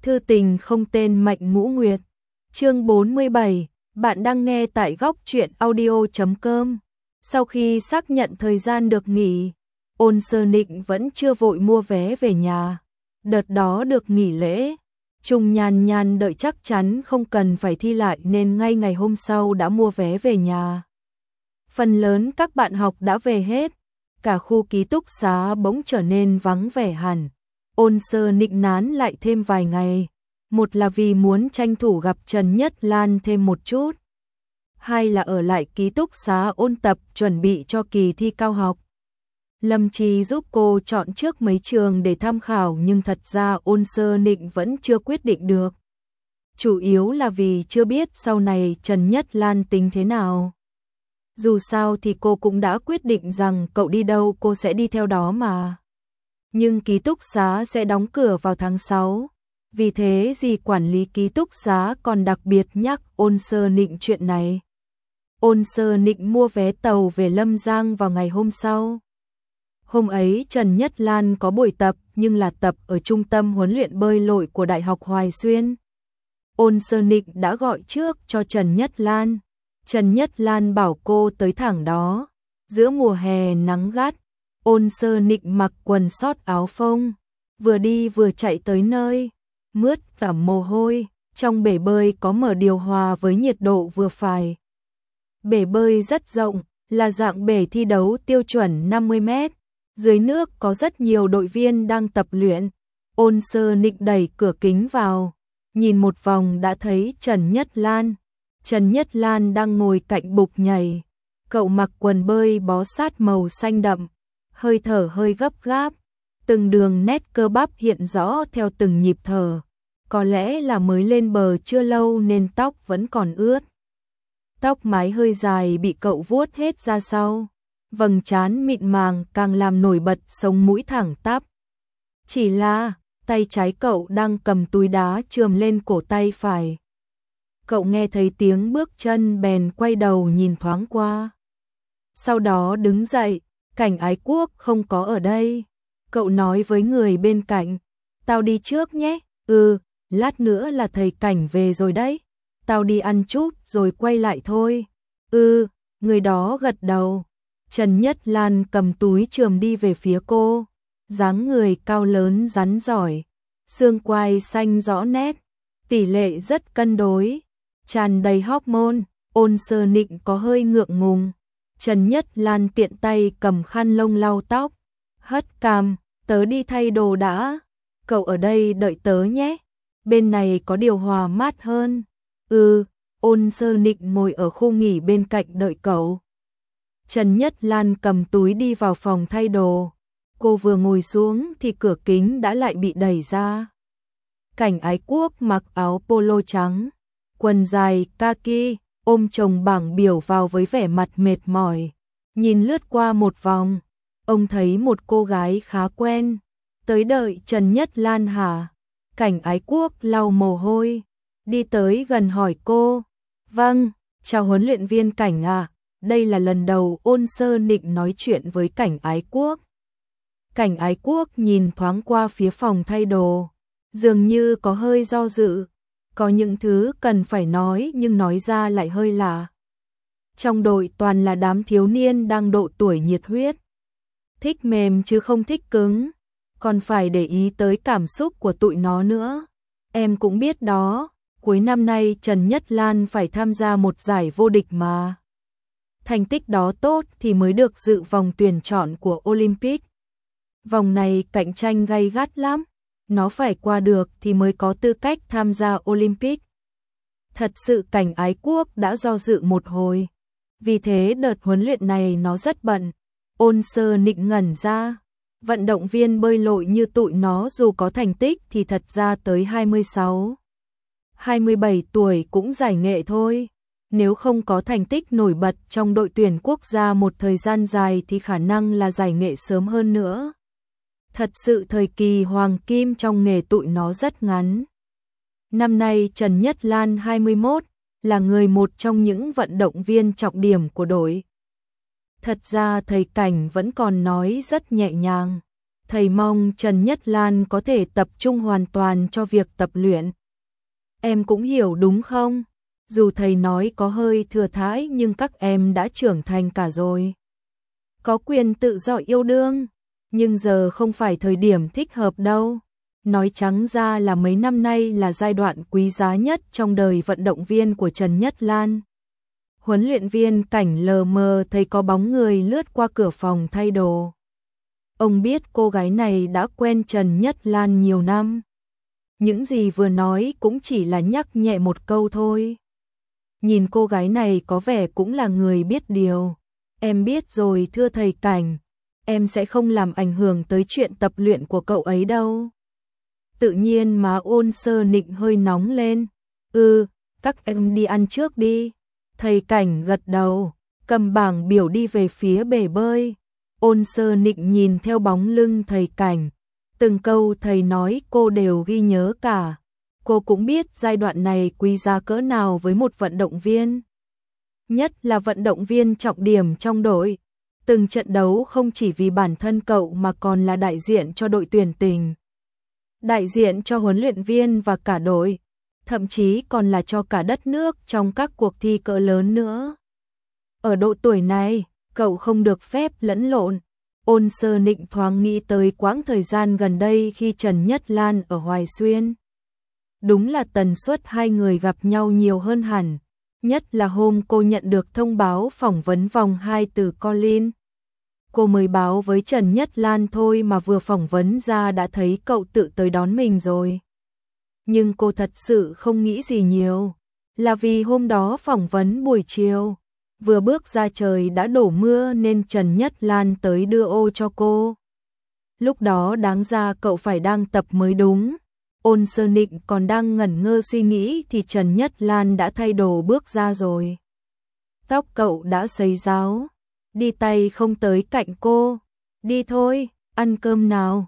Thư tình không tên Mạnh Ngũ Nguyệt. Chương 47, bạn đang nghe tại góc truyện audio.com. Sau khi xác nhận thời gian được nghỉ, Ôn Sơ Nịnh vẫn chưa vội mua vé về nhà. Đợt đó được nghỉ lễ, Trung Nhan Nhan đợi chắc chắn không cần phải thi lại nên ngay ngày hôm sau đã mua vé về nhà. Phần lớn các bạn học đã về hết, cả khu ký túc xá bỗng trở nên vắng vẻ hẳn. Ôn Sơ Nịnh nán lại thêm vài ngày, một là vì muốn tranh thủ gặp Trần Nhất Lan thêm một chút, hai là ở lại ký túc xá ôn tập chuẩn bị cho kỳ thi cao học. Lâm Trì giúp cô chọn trước mấy trường để tham khảo nhưng thật ra Ôn Sơ Nịnh vẫn chưa quyết định được. Chủ yếu là vì chưa biết sau này Trần Nhất Lan tính thế nào. Dù sao thì cô cũng đã quyết định rằng cậu đi đâu cô sẽ đi theo đó mà. Nhưng ký túc xá sẽ đóng cửa vào tháng 6. Vì thế dì quản lý ký túc xá còn đặc biệt nhắc Ôn Sơ Nịnh chuyện này. Ôn Sơ Nịnh mua vé tàu về Lâm Giang vào ngày hôm sau. Hôm ấy Trần Nhất Lan có buổi tập nhưng là tập ở trung tâm huấn luyện bơi lội của Đại học Hoài Xuyên. Ôn Sơ Nịnh đã gọi trước cho Trần Nhất Lan. Trần Nhất Lan bảo cô tới thẳng đó. Giữa mùa hè nắng gắt, Ôn Sơ Nịnh mặc quần sót áo phông, vừa đi vừa chạy tới nơi, mướt cả mồ hôi. Trong bể bơi có mở điều hòa với nhiệt độ vừa phải. Bể bơi rất rộng, là dạng bể thi đấu tiêu chuẩn 50 mét. Dưới nước có rất nhiều đội viên đang tập luyện. Ôn Sơ Nịnh đẩy cửa kính vào, nhìn một vòng đã thấy Trần Nhất Lan. Trần Nhất Lan đang ngồi cạnh bục nhảy. Cậu mặc quần bơi bó sát màu xanh đậm, hơi thở hơi gấp gáp, từng đường nét cơ bắp hiện rõ theo từng nhịp thở. Có lẽ là mới lên bờ chưa lâu nên tóc vẫn còn ướt. Tóc mái hơi dài bị cậu vuốt hết ra sau. Vầng trán mịn màng càng làm nổi bật sống mũi thẳng tắp. Chỉ là tay trái cậu đang cầm túi đá chườm lên cổ tay phải. Cậu nghe thấy tiếng bước chân bèn quay đầu nhìn thoáng qua. Sau đó đứng dậy, Cảnh Ái Quốc không có ở đây. Cậu nói với người bên cạnh, tao đi trước nhé. Lát nữa là thầy Cảnh về rồi đấy. Tao đi ăn chút rồi quay lại thôi. Người đó gật đầu. Trần Nhất Lan cầm túi chườm đi về phía cô. Dáng người cao lớn rắn giỏi, xương quai xanh rõ nét, tỷ lệ rất cân đối, tràn đầy hormone. Ôn Sơ Nịnh có hơi ngượng ngùng. Trần Nhất Lan tiện tay cầm khăn lông lau tóc, hất cằm, tớ đi thay đồ đã. Cậu ở đây đợi tớ nhé. Bên này có điều hòa mát hơn. Ôn Sơ Nịnh ngồi ở khu nghỉ bên cạnh đợi cậu. Trần Nhất Lan cầm túi đi vào phòng thay đồ. Cô vừa ngồi xuống thì cửa kính đã lại bị đẩy ra. Cảnh Ái Quốc mặc áo polo trắng, quần dài kaki, ôm chồng bảng biểu vào với vẻ mặt mệt mỏi. Nhìn lướt qua một vòng, ông thấy một cô gái khá quen. Tới đợi Trần Nhất Lan hả? Cảnh Ái Quốc lau mồ hôi, đi tới gần hỏi cô. Vâng, chào huấn luyện viên Cảnh à. Đây là lần đầu Ôn Sơ Nịnh nói chuyện với Cảnh Ái Quốc. Cảnh Ái Quốc nhìn thoáng qua phía phòng thay đồ, dường như có hơi do dự. Có những thứ cần phải nói nhưng nói ra lại hơi lạ. Trong đội toàn là đám thiếu niên đang độ tuổi nhiệt huyết. Thích mềm chứ không thích cứng, còn phải để ý tới cảm xúc của tụi nó nữa. Em cũng biết đó, cuối năm nay Trần Nhất Lan phải tham gia một giải vô địch mà. Thành tích đó tốt thì mới được dự vòng tuyển chọn của Olympic. Vòng này cạnh tranh gay gắt lắm, nó phải qua được thì mới có tư cách tham gia Olympic. Thật sự Cảnh Ái Quốc đã do dự một hồi, vì thế đợt huấn luyện này nó rất bận. Ôn Sơ Nịnh ngẩn ra, vận động viên bơi lội như tụi nó dù có thành tích thì thật ra tới 26, 27 tuổi cũng giải nghệ thôi. Nếu không có thành tích nổi bật trong đội tuyển quốc gia một thời gian dài thì khả năng là giải nghệ sớm hơn nữa. Thật sự thời kỳ hoàng kim trong nghề tụi nó rất ngắn. Năm nay Trần Nhất Lan 21, là người một trong những vận động viên trọng điểm của đội. Thật ra thầy Cảnh vẫn còn nói rất nhẹ nhàng. Thầy mong Trần Nhất Lan có thể tập trung hoàn toàn cho việc tập luyện. Em cũng hiểu đúng không? Dù thầy nói có hơi thừa thãi nhưng các em đã trưởng thành cả rồi. Có quyền tự do yêu đương, nhưng giờ không phải thời điểm thích hợp đâu. Nói trắng ra là mấy năm nay là giai đoạn quý giá nhất trong đời vận động viên của Trần Nhất Lan. Huấn luyện viên Cảnh lờ mờ thấy có bóng người lướt qua cửa phòng thay đồ. Ông biết cô gái này đã quen Trần Nhất Lan nhiều năm. Những gì vừa nói cũng chỉ là nhắc nhẹ một câu thôi. Nhìn cô gái này có vẻ cũng là người biết điều. Em biết rồi thưa thầy Cảnh, em sẽ không làm ảnh hưởng tới chuyện tập luyện của cậu ấy đâu. Tự nhiên mà Ôn Sơ Nịnh hơi nóng lên. Các em đi ăn trước đi. Thầy Cảnh gật đầu, cầm bảng biểu đi về phía bể bơi. Ôn Sơ Nịnh nhìn theo bóng lưng thầy Cảnh. Từng câu thầy nói cô đều ghi nhớ cả. Cô cũng biết giai đoạn này quý giá cỡ nào với một vận động viên. Nhất là vận động viên trọng điểm trong đội. Từng trận đấu không chỉ vì bản thân cậu mà còn là đại diện cho đội tuyển tỉnh. Đại diện cho huấn luyện viên và cả đội. Thậm chí còn là cho cả đất nước trong các cuộc thi cỡ lớn nữa. Ở độ tuổi này, cậu không được phép lẫn lộn. Ôn Sơ Nịnh thoáng nghĩ tới quãng thời gian gần đây khi Trần Nhất Lan ở Hoài Xuyên. Đúng là tần suất hai người gặp nhau nhiều hơn hẳn. Nhất là hôm cô nhận được thông báo phỏng vấn vòng 2 từ Colin. Cô mới báo với Trần Nhất Lan thôi mà vừa phỏng vấn ra đã thấy cậu tự tới đón mình rồi. Nhưng cô thật sự không nghĩ gì nhiều. Là vì hôm đó phỏng vấn buổi chiều. Vừa bước ra trời đã đổ mưa nên Trần Nhất Lan tới đưa ô cho cô. Lúc đó đáng ra cậu phải đang tập mới đúng. Ôn Sơ Nịnh còn đang ngẩn ngơ suy nghĩ thì Trần Nhất Lan đã thay đồ bước ra rồi. Tóc cậu đã sấy ráo, đi tay không tới cạnh cô. Đi thôi, ăn cơm nào.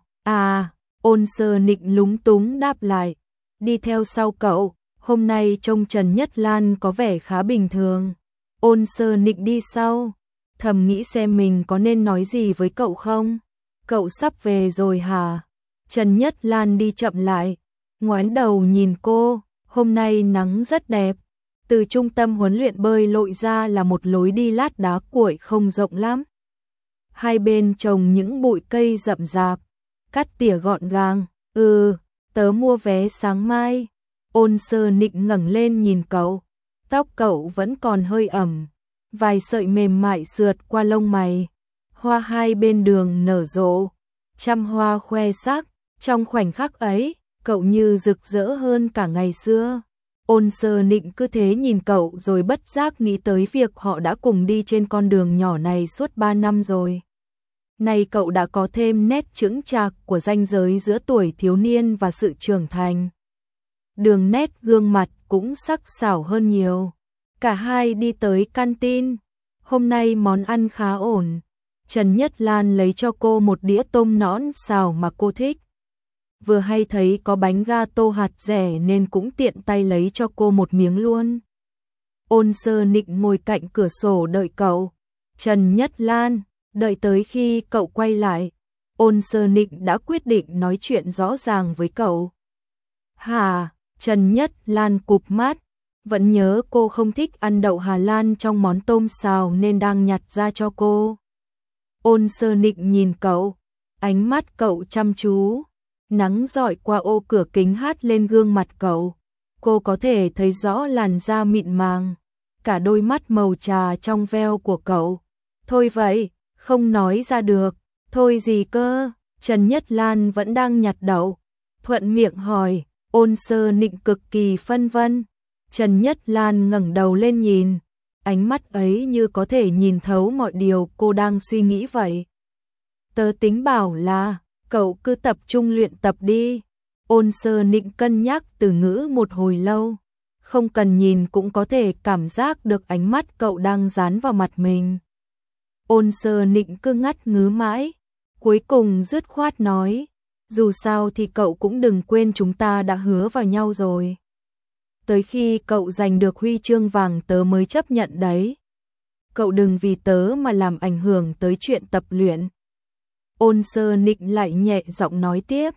Ôn Sơ Nịnh lúng túng đáp lại. Đi theo sau cậu, hôm nay trông Trần Nhất Lan có vẻ khá bình thường. Ôn Sơ Nịnh đi sau, thầm nghĩ xem mình có nên nói gì với cậu không. Cậu sắp về rồi hả? Trần Nhất Lan đi chậm lại, ngoái đầu nhìn cô. Hôm nay nắng rất đẹp. Từ trung tâm huấn luyện bơi lội ra là một lối đi lát đá cuội không rộng lắm. Hai bên trồng những bụi cây rậm rạp, cắt tỉa gọn gàng. Tớ mua vé sáng mai. Ôn Sơ Nịnh ngẩng lên nhìn cậu. Tóc cậu vẫn còn hơi ẩm, vài sợi mềm mại sượt qua lông mày. Hoa hai bên đường nở rộ, trăm hoa khoe sắc. Trong khoảnh khắc ấy, cậu như rực rỡ hơn cả ngày xưa. Ôn Sơ Nịnh cứ thế nhìn cậu rồi bất giác nghĩ tới việc họ đã cùng đi trên con đường nhỏ này suốt 3 năm rồi. Nay cậu đã có thêm nét chững chạc của ranh giới giữa tuổi thiếu niên và sự trưởng thành. Đường nét gương mặt cũng sắc sảo hơn nhiều. Cả hai đi tới canteen. Hôm nay món ăn khá ổn. Trần Nhất Lan lấy cho cô một đĩa tôm nõn xào mà cô thích. Vừa hay thấy có bánh gato hạt dẻ nên cũng tiện tay lấy cho cô một miếng luôn. Ôn Sơ Nịnh ngồi cạnh cửa sổ đợi cậu. Trần Nhất Lan, đợi tới khi cậu quay lại. Ôn Sơ Nịnh đã quyết định nói chuyện rõ ràng với cậu. Hả? Trần Nhất Lan cụp mắt. Vẫn nhớ cô không thích ăn đậu Hà Lan trong món tôm xào nên đang nhặt ra cho cô. Ôn Sơ Nịnh nhìn cậu. Ánh mắt cậu chăm chú. Nắng rọi qua ô cửa kính hát lên gương mặt cậu. Cô có thể thấy rõ làn da mịn màng. Cả đôi mắt màu trà trong veo của cậu. Thôi vậy, không nói ra được. Thôi gì cơ? Trần Nhất Lan vẫn đang nhặt đậu. Thuận miệng hỏi. Ôn Sơ Nịnh cực kỳ phân vân. Trần Nhất Lan ngẩng đầu lên nhìn. Ánh mắt ấy như có thể nhìn thấu mọi điều cô đang suy nghĩ vậy. Tớ tính bảo là cậu cứ tập trung luyện tập đi. Ôn Sơ Nịnh cân nhắc từ ngữ một hồi lâu. Không cần nhìn cũng có thể cảm giác được ánh mắt cậu đang dán vào mặt mình. Ôn Sơ Nịnh cứ ngắt ngứ mãi. Cuối cùng dứt khoát nói. Dù sao thì cậu cũng đừng quên chúng ta đã hứa vào nhau rồi. Tới khi cậu giành được huy chương vàng tớ mới chấp nhận đấy. Cậu đừng vì tớ mà làm ảnh hưởng tới chuyện tập luyện. Ôn Sơ Nịnh lại nhẹ giọng nói tiếp,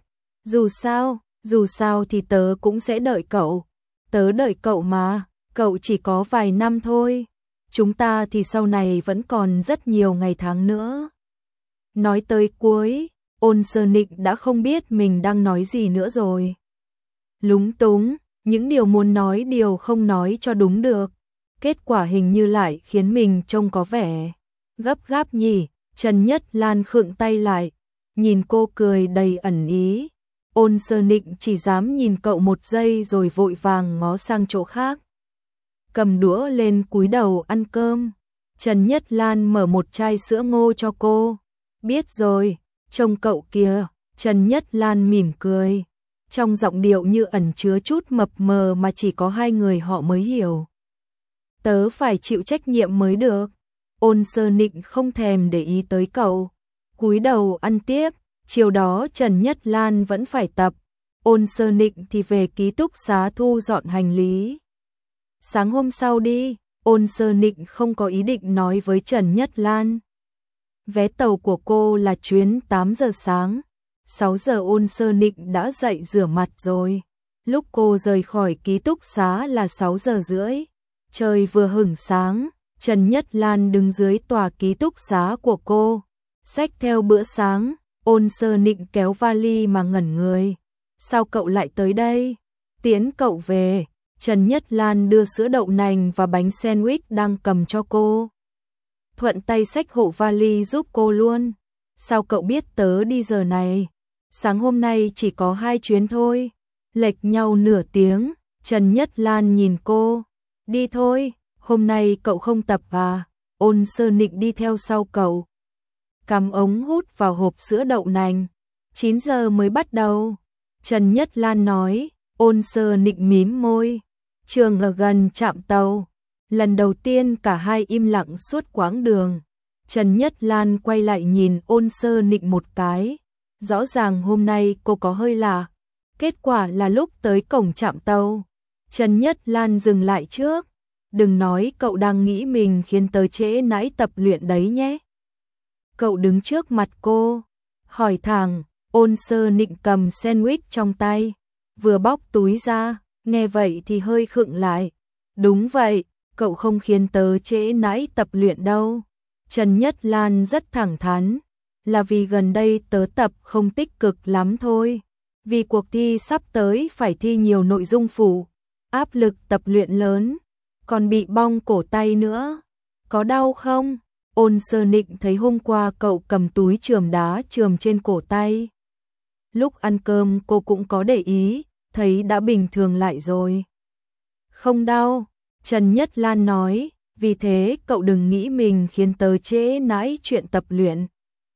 dù sao thì tớ cũng sẽ đợi cậu. Tớ đợi cậu mà, cậu chỉ có vài năm thôi. Chúng ta thì sau này vẫn còn rất nhiều ngày tháng nữa. Nói tới cuối, Ôn Sơ Nịnh đã không biết mình đang nói gì nữa rồi. Lúng túng, những điều muốn nói đều không nói cho đúng được. Kết quả hình như lại khiến mình trông có vẻ gấp gáp nhỉ. Trần Nhất Lan khựng tay lại, nhìn cô cười đầy ẩn ý. Ôn Sơ Nịnh chỉ dám nhìn cậu một giây rồi vội vàng ngó sang chỗ khác. Cầm đũa lên cúi đầu ăn cơm. Trần Nhất Lan mở một chai sữa ngô cho cô. Biết rồi, trông cậu kìa. Trần Nhất Lan mỉm cười, trong giọng điệu như ẩn chứa chút mập mờ mà chỉ có hai người họ mới hiểu. Tớ phải chịu trách nhiệm mới được. Ôn Sơ Nịnh không thèm để ý tới cậu, cúi đầu ăn tiếp. Chiều đó Trần Nhất Lan vẫn phải tập, Ôn Sơ Nịnh thì về ký túc xá thu dọn hành lý. Sáng hôm sau đi, Ôn Sơ Nịnh không có ý định nói với Trần Nhất Lan. Vé tàu của cô là chuyến 8 giờ sáng, 6 giờ Ôn Sơ Nịnh đã dậy rửa mặt rồi. Lúc cô rời khỏi ký túc xá là 6 giờ rưỡi, trời vừa hửng sáng. Trần Nhất Lan đứng dưới tòa ký túc xá của cô, xách theo bữa sáng. Ôn Sơ Nịnh kéo vali mà ngẩn người. Sao cậu lại tới đây? Tiễn cậu về. Trần Nhất Lan đưa sữa đậu nành và bánh sandwich đang cầm cho cô. Thuận tay xách hộ vali giúp cô luôn. Sao cậu biết tớ đi giờ này? Sáng hôm nay chỉ có 2 chuyến thôi. Lệch nhau nửa tiếng. Trần Nhất Lan nhìn cô. Đi thôi, hôm nay cậu không tập à? Ôn Sơ Nịnh đi theo sau cậu, cắm ống hút vào hộp sữa đậu nành. 9 giờ mới bắt đầu. Trần Nhất Lan nói. Ôn Sơ Nịnh mím môi. Trường ở gần trạm tàu. Lần đầu tiên cả hai im lặng suốt quãng đường. Trần Nhất Lan quay lại nhìn Ôn Sơ Nịnh một cái. Rõ ràng hôm nay cô có hơi lạ. Kết quả là lúc tới cổng trạm tàu, Trần Nhất Lan dừng lại trước. Đừng nói cậu đang nghĩ mình khiến tớ trễ nãy tập luyện đấy nhé. Cậu đứng trước mặt cô, hỏi thẳng. Ôn Sơ Nịnh cầm sandwich trong tay, vừa bóc túi ra, nghe vậy thì hơi khựng lại. Đúng vậy, cậu không khiến tớ trễ nãy tập luyện đâu. Trần Nhất Lan rất thẳng thắn, là vì gần đây tớ tập không tích cực lắm thôi. Vì cuộc thi sắp tới phải thi nhiều nội dung phụ, áp lực tập luyện lớn, còn bị bong cổ tay nữa. Có đau không? Ôn Sơ Nịnh thấy hôm qua cậu cầm túi chườm đá chườm trên cổ tay. Lúc ăn cơm cô cũng có để ý, thấy đã bình thường lại rồi. Không đau, Trần Nhất Lan nói, vì thế cậu đừng nghĩ mình khiến tớ trễ nãy chuyện tập luyện.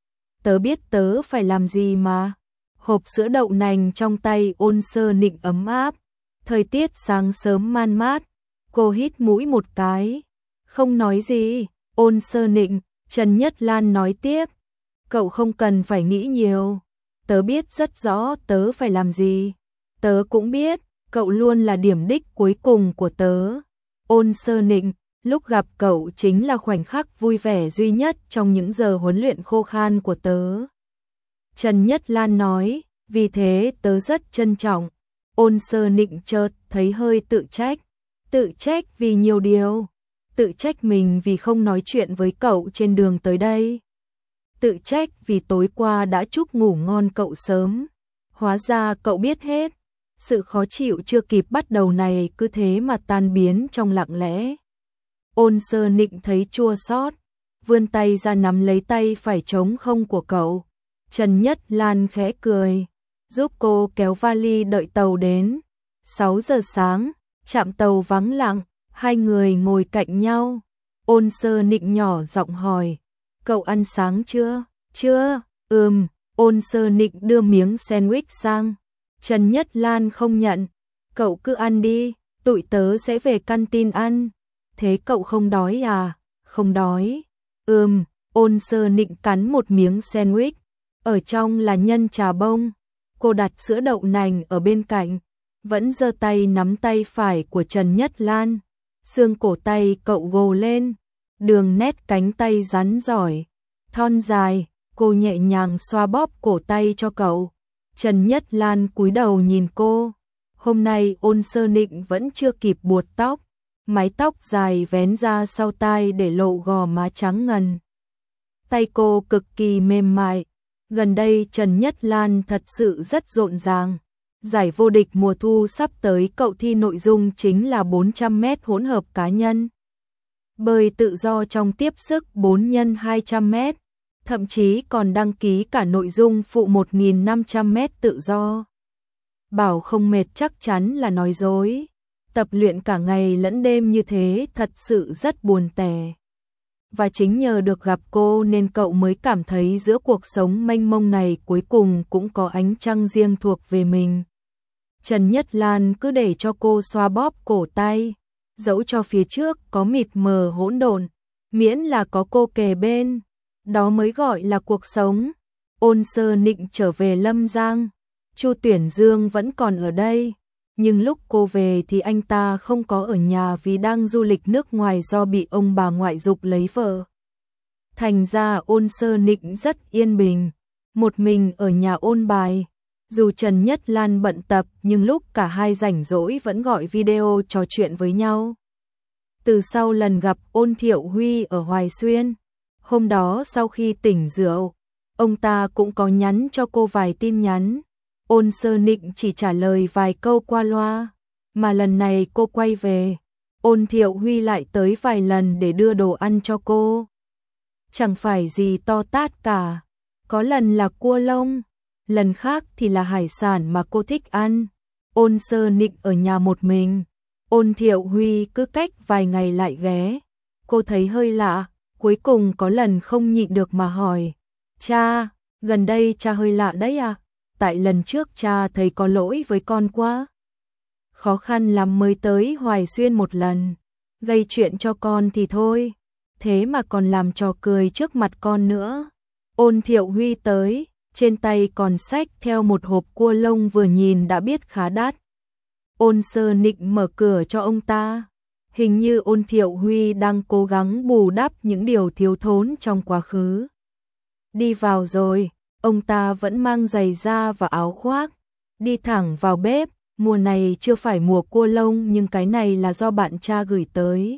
Tớ biết tớ phải làm gì mà. Hộp sữa đậu nành trong tay Ôn Sơ Nịnh ấm áp. Thời tiết sáng sớm man mát, cô hít mũi một cái. Không nói gì. Ôn Sơ Nịnh, Trần Nhất Lan nói tiếp. Cậu không cần phải nghĩ nhiều. Tớ biết rất rõ tớ phải làm gì. Tớ cũng biết, cậu luôn là điểm đích cuối cùng của tớ. Ôn Sơ Nịnh, lúc gặp cậu chính là khoảnh khắc vui vẻ duy nhất trong những giờ huấn luyện khô khan của tớ. Trần Nhất Lan nói, vì thế tớ rất trân trọng. Ôn Sơ Nịnh chợt thấy hơi tự trách vì nhiều điều. Tự trách mình vì không nói chuyện với cậu trên đường tới đây. Tự trách vì tối qua đã chúc ngủ ngon cậu sớm. Hóa ra cậu biết hết. Sự khó chịu chưa kịp bắt đầu này cứ thế mà tan biến trong lặng lẽ. Ôn Sơ Nịnh thấy chua xót, vươn tay ra nắm lấy tay phải trống không của cậu. Trần Nhất Lan khẽ cười, giúp cô kéo vali đợi tàu đến. 6 giờ sáng, trạm tàu vắng lặng, hai người ngồi cạnh nhau. Ôn Sơ Nịnh nhỏ giọng hỏi, cậu ăn sáng chưa? Chưa, Ôn Sơ Nịnh đưa miếng sandwich sang. Trần Nhất Lan không nhận, cậu cứ ăn đi, tụi tớ sẽ về canteen ăn. Thế cậu không đói à? Không đói. Ôn Sơ Nịnh cắn một miếng sandwich, ở trong là nhân trà bông. Cô đặt sữa đậu nành ở bên cạnh, vẫn giơ tay nắm tay phải của Trần Nhất Lan. Xương cổ tay cậu gồ lên, đường nét cánh tay rắn giỏi, thon dài, Cô nhẹ nhàng xoa bóp cổ tay cho cậu. Trần Nhất Lan cúi đầu nhìn cô. Hôm nay Ôn Sơ Nịnh vẫn chưa kịp buộc tóc. Mái tóc dài vén ra sau tai để lộ gò má trắng ngần. Tay cô cực kỳ mềm mại. Gần đây Trần Nhất Lan thật sự rất rộn ràng. Giải vô địch mùa thu sắp tới, cậu thi nội dung chính là 400m hỗn hợp cá nhân. Bơi tự do trong tiếp sức 4x200m, thậm chí còn đăng ký cả nội dung phụ 1500m tự do. Bảo không mệt chắc chắn là nói dối. Tập luyện cả ngày lẫn đêm như thế thật sự rất buồn tẻ. Và chính nhờ được gặp cô nên cậu mới cảm thấy giữa cuộc sống mênh mông này cuối cùng cũng có ánh trăng riêng thuộc về mình. Trần Nhất Lan cứ để cho cô xoa bóp cổ tay, dẫu cho phía trước có mịt mờ hỗn độn, miễn là có cô kề bên, đó mới gọi là cuộc sống. Ôn Sơ Nịnh trở về Lâm Giang, Chu Tuyển Dương vẫn còn ở đây, nhưng lúc cô về thì anh ta không có ở nhà vì đang du lịch nước ngoài do bị ông bà ngoại giục lấy vợ. Thành ra Ôn Sơ Nịnh rất yên bình, một mình ở nhà ôn bài. Dù Trần Nhất Lan bận tập nhưng lúc cả hai rảnh rỗi vẫn gọi video trò chuyện với nhau. Từ sau lần gặp Ôn Thiệu Huy ở Hoài Xuyên, hôm đó sau khi tỉnh rượu, ông ta cũng có nhắn cho cô vài tin nhắn. Ôn Sơ Nịnh chỉ trả lời vài câu qua loa, mà lần này cô quay về, Ôn Thiệu Huy lại tới vài lần để đưa đồ ăn cho cô. Chẳng phải gì to tát cả, có lần là cua lông, lần khác thì là hải sản mà cô thích ăn. Ôn Sơ Nịnh ở nhà một mình, Ôn Thiệu Huy cứ cách vài ngày lại ghé. Cô thấy hơi lạ, cuối cùng có lần không nhịn được mà hỏi: "Cha, gần đây cha hơi lạ đấy à? Tại lần trước cha thấy có lỗi với con quá. Khó khăn lắm mới tới Hoài Xuyên một lần, gây chuyện cho con thì thôi, thế mà còn làm trò cười trước mặt con nữa." Ôn Thiệu Huy tới, trên tay còn xách theo một hộp cua lông vừa nhìn đã biết khá đắt. Ôn Sơ Nịnh mở cửa cho ông ta. Hình như Ôn Thiệu Huy đang cố gắng bù đắp những điều thiếu thốn trong quá khứ. Đi vào rồi, ông ta vẫn mang giày da và áo khoác, đi thẳng vào bếp. Mùa này chưa phải mùa cua lông nhưng cái này là do bạn cha gửi tới.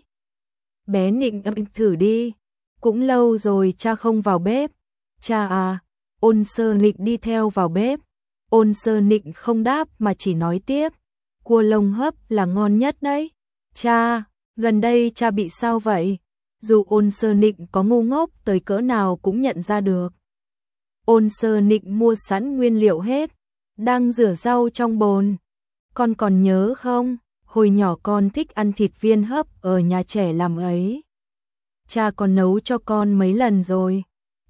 Bé Nịnh thử đi, cũng lâu rồi cha không vào bếp. Cha à. Ôn Sơ Nịnh đi theo vào bếp. Ôn Sơ Nịnh không đáp mà chỉ nói tiếp: "Cua lông hấp là ngon nhất đấy. Cha, gần đây cha bị sao vậy?" Dù Ôn Sơ Nịnh có ngu ngốc tới cỡ nào cũng nhận ra được. Ôn Sơ Nịnh mua sẵn nguyên liệu hết, đang rửa rau trong bồn. "Con còn nhớ không, hồi nhỏ con thích ăn thịt viên hấp ở nhà trẻ làm ấy. Cha còn nấu cho con mấy lần rồi.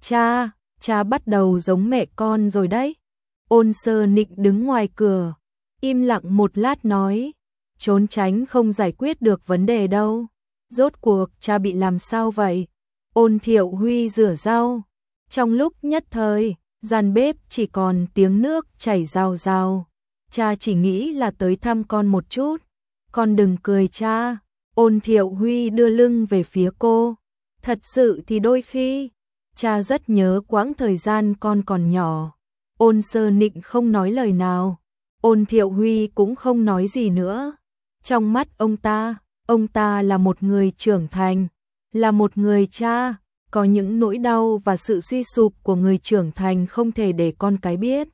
Cha bắt đầu giống mẹ con rồi đấy." Ôn Sơ Nịnh đứng ngoài cửa, im lặng một lát nói: "Trốn tránh không giải quyết được vấn đề đâu. Rốt cuộc cha bị làm sao vậy?" Ôn Thiệu Huy rửa rau. Trong lúc nhất thời, gian bếp chỉ còn tiếng nước chảy rào rào. "Cha chỉ nghĩ là tới thăm con một chút. Con đừng cười cha." Ôn Thiệu Huy đưa lưng về phía cô. "Thật sự thì đôi khi cha rất nhớ quãng thời gian con còn nhỏ." Ôn Sơ Nịnh không nói lời nào. Ôn Thiệu Huy cũng không nói gì nữa. Trong mắt ông ta là một người trưởng thành, là một người cha, có những nỗi đau và sự suy sụp của người trưởng thành không thể để con cái biết.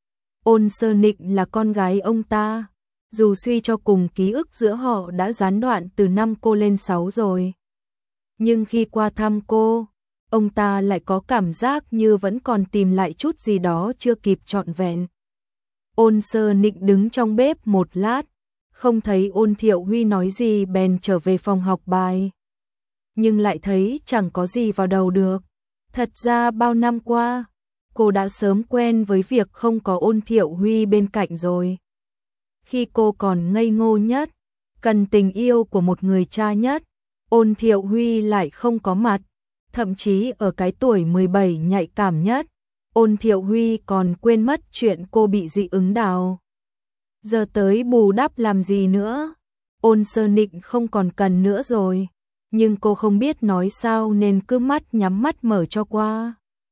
Ôn Sơ Nịnh là con gái ông ta, dù suy cho cùng ký ức giữa họ đã gián đoạn từ năm cô lên 6 rồi. Nhưng khi qua thăm cô, ông ta lại có cảm giác như vẫn còn tìm lại chút gì đó chưa kịp trọn vẹn. Ôn Sơ Nịnh đứng trong bếp một lát, không thấy Ôn Thiệu Huy nói gì bèn trở về phòng học bài. Nhưng lại thấy chẳng có gì vào đầu được. Thật ra bao năm qua, cô đã sớm quen với việc không có Ôn Thiệu Huy bên cạnh rồi. Khi cô còn ngây ngô nhất, cần tình yêu của một người cha nhất, Ôn Thiệu Huy lại không có mặt. Thậm chí ở cái tuổi 17 nhạy cảm nhất, Ôn Thiệu Huy còn quên mất chuyện cô bị dị ứng đào. Giờ tới bù đắp làm gì nữa? Ôn Sơ Nịnh không còn cần nữa rồi, nhưng cô không biết nói sao nên cứ mắt nhắm mắt mở cho qua.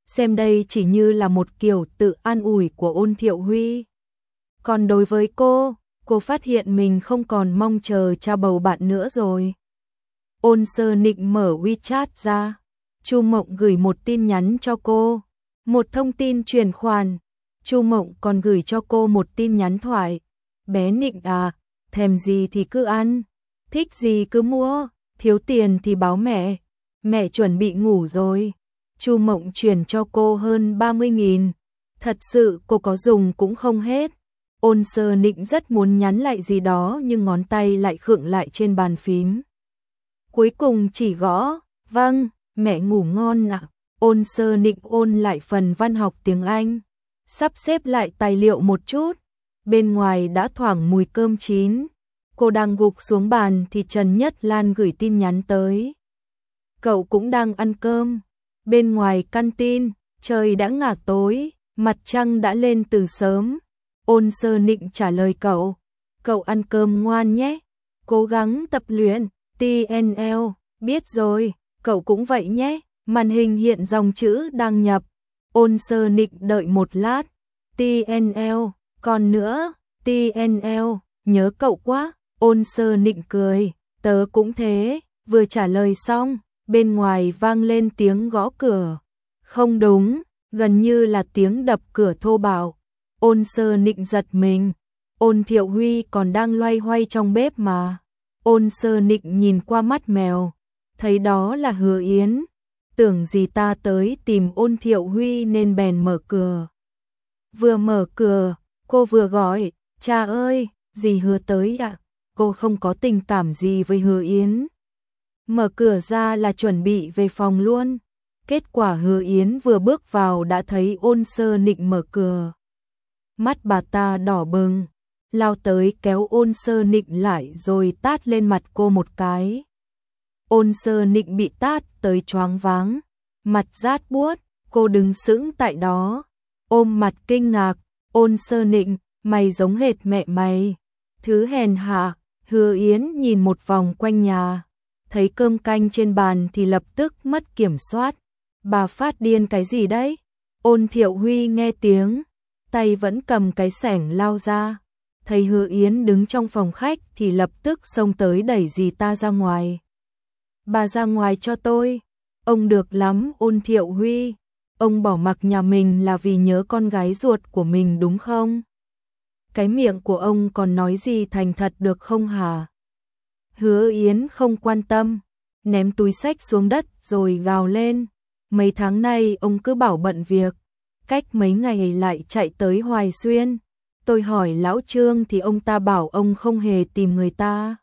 xem đây chỉ như là một kiểu tự an ủi của Ôn Thiệu Huy. Còn đối với cô phát hiện mình không còn mong chờ cha bầu bạn nữa rồi. Ôn Sơ Nịnh mở WeChat ra, Chu Mộng gửi một tin nhắn cho cô, một thông tin chuyển khoản. Chu Mộng còn gửi cho cô một tin nhắn thoại. Bé Nịnh à, thèm gì thì cứ ăn, thích gì cứ mua, thiếu tiền thì báo mẹ chuẩn bị ngủ rồi. Chu Mộng chuyển cho cô hơn 30.000, thật sự cô có dùng cũng không hết. Ôn Sơ Nịnh rất muốn nhắn lại gì đó nhưng ngón tay lại khựng lại trên bàn phím. Cuối cùng chỉ gõ, vâng, mẹ ngủ ngon ạ. Ôn Sơ Nịnh ôn lại phần văn học tiếng Anh, sắp xếp lại tài liệu một chút. Bên ngoài đã thoảng mùi cơm chín. Cô đang gục xuống bàn thì Trần Nhất Lan gửi tin nhắn tới. Cậu cũng đang ăn cơm. Bên ngoài căn tin, trời đã ngả tối, mặt trăng đã lên từ sớm. Ôn Sơ Nịnh trả lời cậu ăn cơm ngoan nhé, cố gắng tập luyện, TNL, biết rồi, cậu cũng vậy nhé. Màn hình hiện dòng chữ đang nhập. Ôn Sơ Nịnh đợi một lát, TNL, còn nữa, TNL, nhớ cậu quá. Ôn Sơ Nịnh cười, tớ cũng thế. Vừa trả lời xong, bên ngoài vang lên tiếng gõ cửa. Không đúng, gần như là tiếng đập cửa thô bạo. Ôn Sơ Nịnh giật mình, Ôn Thiệu Huy còn đang loay hoay trong bếp mà. Ôn Sơ Nịnh nhìn qua mắt mèo, thấy đó là Hứa Yến. Tưởng gì ta tới tìm Ôn Thiệu Huy nên bèn mở cửa. Vừa mở cửa, cô vừa gọi, cha ơi, dì Hứa tới ạ. Cô không có tình cảm gì với Hứa Yến. Mở cửa ra là chuẩn bị về phòng luôn. Kết quả Hứa Yến vừa bước vào đã thấy Ôn Sơ Nịnh mở cửa. Mắt bà ta đỏ bừng, lao tới kéo Ôn Sơ Nịnh lại rồi tát lên mặt cô một cái. Ôn Sơ Nịnh bị tát tới choáng váng, mặt rát buốt, cô đứng sững tại đó, ôm mặt kinh ngạc. Ôn Sơ Nịnh, mày giống hệt mẹ mày. Thứ hèn hạ. Hứa Yến nhìn một vòng quanh nhà, thấy cơm canh trên bàn thì lập tức mất kiểm soát. Bà phát điên cái gì đấy? Ôn Thiệu Huy nghe tiếng, tay vẫn cầm cái xẻng lao ra, thấy Hứa Yến đứng trong phòng khách thì lập tức xông tới đẩy dì ta ra ngoài. Bà ra ngoài cho tôi. Ông được lắm Ôn Thiệu Huy, ông bỏ mặc nhà mình là vì nhớ con gái ruột của mình đúng không? Cái miệng của ông còn nói gì thành thật được không hả? Hứa Yến không quan tâm, ném túi xách xuống đất rồi gào lên. Mấy tháng nay ông cứ bảo bận việc, cách mấy ngày lại chạy tới Hoài Xuyên. Tôi hỏi lão Trương thì ông ta bảo ông không hề tìm người ta.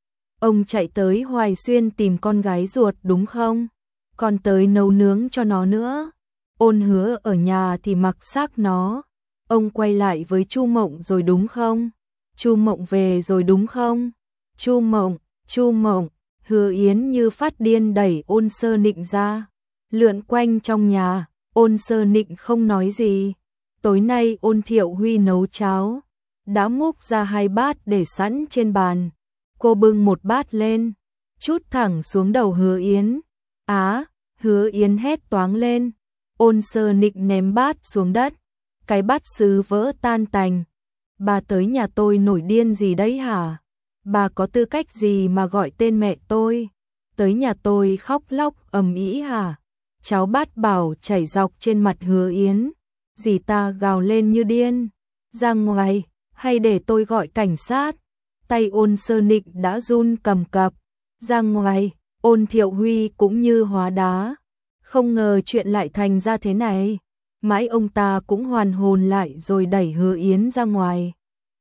Ông chạy tới Hoài Xuyên tìm con gái ruột đúng không? Còn tới nấu nướng cho nó nữa. Ôn Hứa ở nhà thì mặc xác nó. Ông quay lại với Chu Mộng rồi đúng không? Chu Mộng về rồi đúng không? Chu Mộng, Hứa Yến như phát điên đẩy Ôn Sơ Nịnh ra, lượn quanh trong nhà. Ôn Sơ Nịnh không nói gì. Tối nay Ôn Thiệu Huy nấu cháo, đã múc ra 2 bát để sẵn trên bàn. Cô bưng một bát lên, trút thẳng xuống đầu Hứa Yến. Á, Hứa Yến hét toáng lên. Ôn Sơ Nịnh ném bát xuống đất, cái bát sứ vỡ tan tành. Bà tới nhà tôi nổi điên gì đấy hả? Bà có tư cách gì mà gọi tên mẹ tôi? Tới nhà tôi khóc lóc ầm ĩ hả? Cháo bát bảo chảy dọc trên mặt Hứa Yến. Dì ta gào lên như điên. Ra ngoài, hay để tôi gọi cảnh sát? Tay Ôn Sơ Nịnh đã run cầm cập. Ra ngoài, Ôn Thiệu Huy cũng như hóa đá. Không ngờ chuyện lại thành ra thế này. Mãi ông ta cũng hoàn hồn lại rồi đẩy Hứa Yến ra ngoài.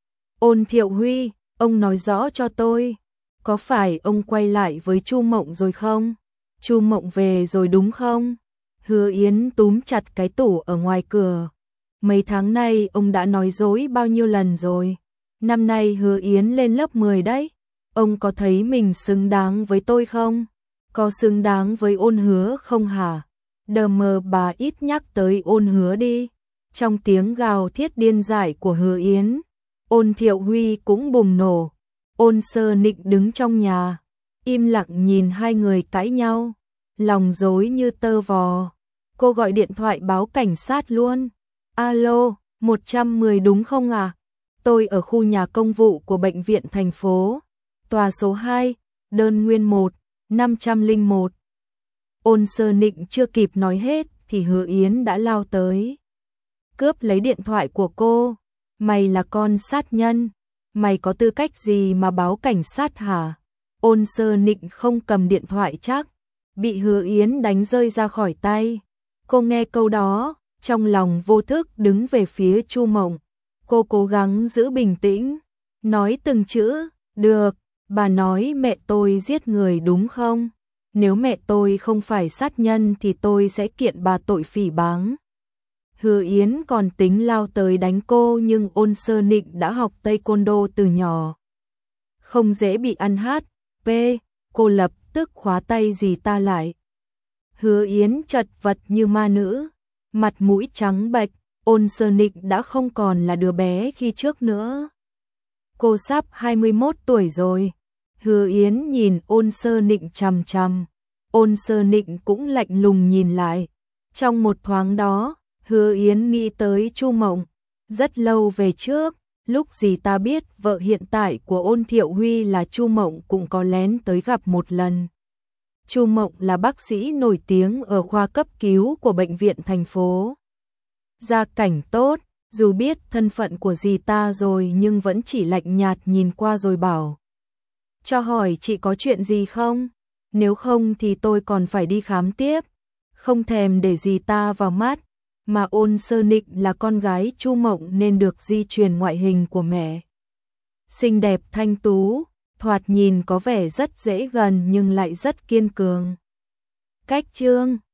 Ôn Thiệu Huy, ông nói rõ cho tôi, có phải ông quay lại với Chu Mộng rồi không? Chu Mộng về rồi đúng không? Hứa Yến túm chặt cái tủ ở ngoài cửa. Mấy tháng nay ông đã nói dối bao nhiêu lần rồi? Năm nay Hứa Yến lên lớp 10 đấy. Ông có thấy mình xứng đáng với tôi không? Có xứng đáng với Ôn Hứa không hả? Đờ mờ bà ít nhắc tới Ôn Hứa đi. Trong tiếng gào thiết điên dại của Hứa Yến, Ôn Thiệu Huy cũng bùng nổ. Ôn Sơ Nịnh đứng trong nhà, im lặng nhìn hai người cãi nhau, lòng rối như tơ vò. Cô gọi điện thoại báo cảnh sát luôn. Alo, 110 đúng không à? Tôi ở khu nhà công vụ của bệnh viện thành phố. Tòa số 2, đơn nguyên 1, 501. Ôn Sơ Nịnh chưa kịp nói hết thì Hứa Yến đã lao tới. Cướp lấy điện thoại của cô. Mày là con sát nhân. Mày có tư cách gì mà báo cảnh sát hả? Ôn Sơ Nịnh không cầm điện thoại chắc. Bị Hứa Yến đánh rơi ra khỏi tay. Cô nghe câu đó, trong lòng vô thức đứng về phía Chu Mộng. Cô cố gắng giữ bình tĩnh, nói từng chữ, được, bà nói mẹ tôi giết người đúng không? Nếu mẹ tôi không phải sát nhân thì tôi sẽ kiện bà tội phỉ báng. Hứa Yến còn tính lao tới đánh cô nhưng Ôn Sơ Nịnh đã học taekwondo từ nhỏ. Không dễ bị ăn hát, cô lập tức khóa tay dì ta lại. Hứa Yến chật vật như ma nữ, mặt mũi trắng bệch, Ôn Sơ Nịnh đã không còn là đứa bé khi trước nữa. Cô sắp 21 tuổi rồi. Hứa Yến nhìn Ôn Sơ Nịnh chằm chằm. Ôn Sơ Nịnh cũng lạnh lùng nhìn lại. Trong một thoáng đó, Hứa Yến nghĩ tới Chu Mộng. Rất lâu về trước, lúc gì ta biết vợ hiện tại của Ôn Thiệu Huy là Chu Mộng cũng có lén tới gặp một lần. Chu Mộng là bác sĩ nổi tiếng ở khoa cấp cứu của bệnh viện thành phố. Gia cảnh tốt, dù biết thân phận của dì ta rồi nhưng vẫn chỉ lạnh nhạt nhìn qua rồi bảo. Cho hỏi chị có chuyện gì không? Nếu không thì tôi còn phải đi khám tiếp. Không thèm để dì ta vào mắt, mà Ôn Sơ Nịnh là con gái Chu Mộng nên được di truyền ngoại hình của mẹ. Xinh đẹp thanh tú, thoạt nhìn có vẻ rất dễ gần nhưng lại rất kiên cường. Cách chương